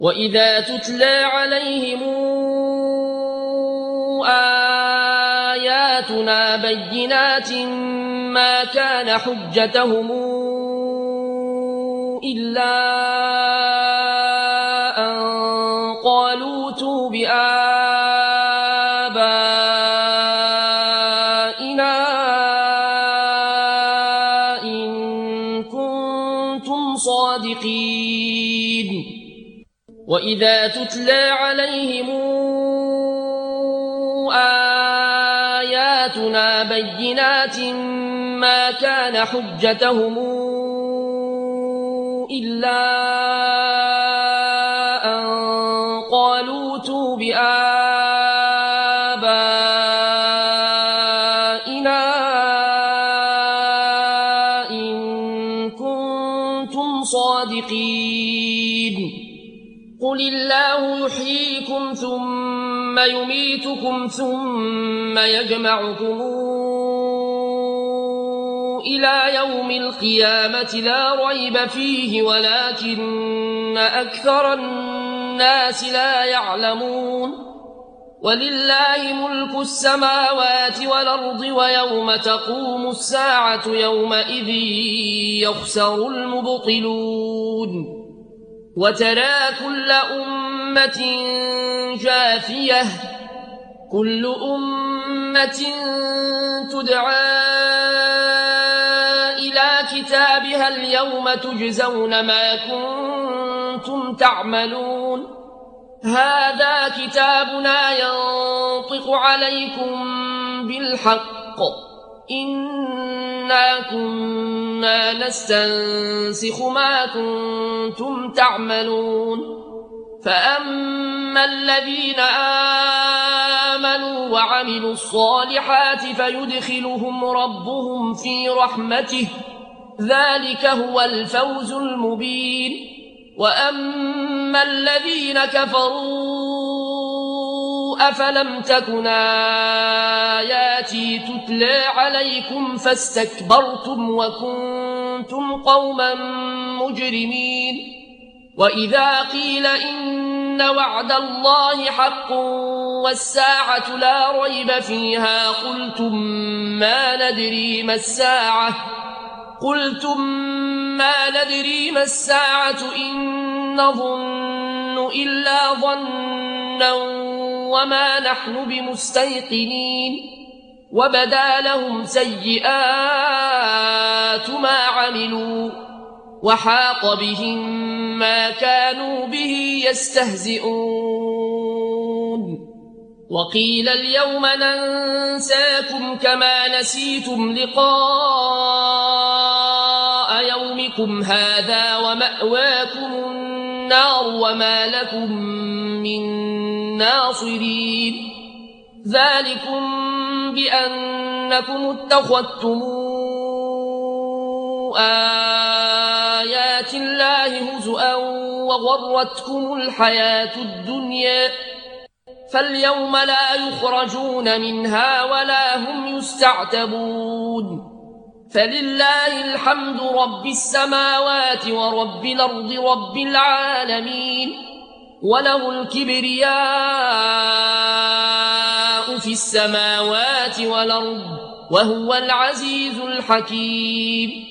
وإذا تتلى عليهم آياتنا بينات ما كان حجتهم إلا أن قالوا ائتوا بآبائنا إن كنتم صادقين. وإذا تتلى عليهم آياتنا بينات ما كان حجتهم إلا أن قالوا ائتوا بآبائنا إن كنتم صادقين. قل الله يحييكم ثم يميتكم ثم يجمعكم إلى يوم القيامة لا ريب فيه ولكن أكثر الناس لا يعلمون. ولله ملك السماوات والأرض ويوم تقوم الساعة يومئذ يخسر المبطلون. وترى كل أمة جاثية كل أمة تدعى إلى كتابها اليوم تجزون ما كنتم تعملون. هذا كتابنا ينطق عليكم بالحق إنا كنا نستنسخ ما كنتم تعملون. فأما الذين آمنوا وعملوا الصالحات فيدخلهم ربهم في رحمته ذلك هو الفوز المبين. وأما الذين كفروا أفلم تكن آياتي تتلى عليكم فاستكبرتم وكنتم قوما مجرمين. وإذا قيل إن وعد الله حق والساعة لا ريب فيها قلتم ما ندري ما الساعة إن نظن إلا ظنا وما نحن بمستيقنين. وبدا لهم سيئات ما عملوا وحاق بهم ما كانوا به يستهزئون. وقيل اليوم ننساكم كما نسيتم لقاء يومكم هذا ومأواكم النار وما لكم من ناصرين. ذلكم بأنكم اتخذتم آيات الله هزؤا وغرتكم الحياة الدنيا فاليوم لا يخرجون منها ولا هم يستعتبون. فلله الحمد رب السماوات ورب الأرض رب العالمين. وله الكبرياء في السماوات والأرض وهو العزيز الحكيم.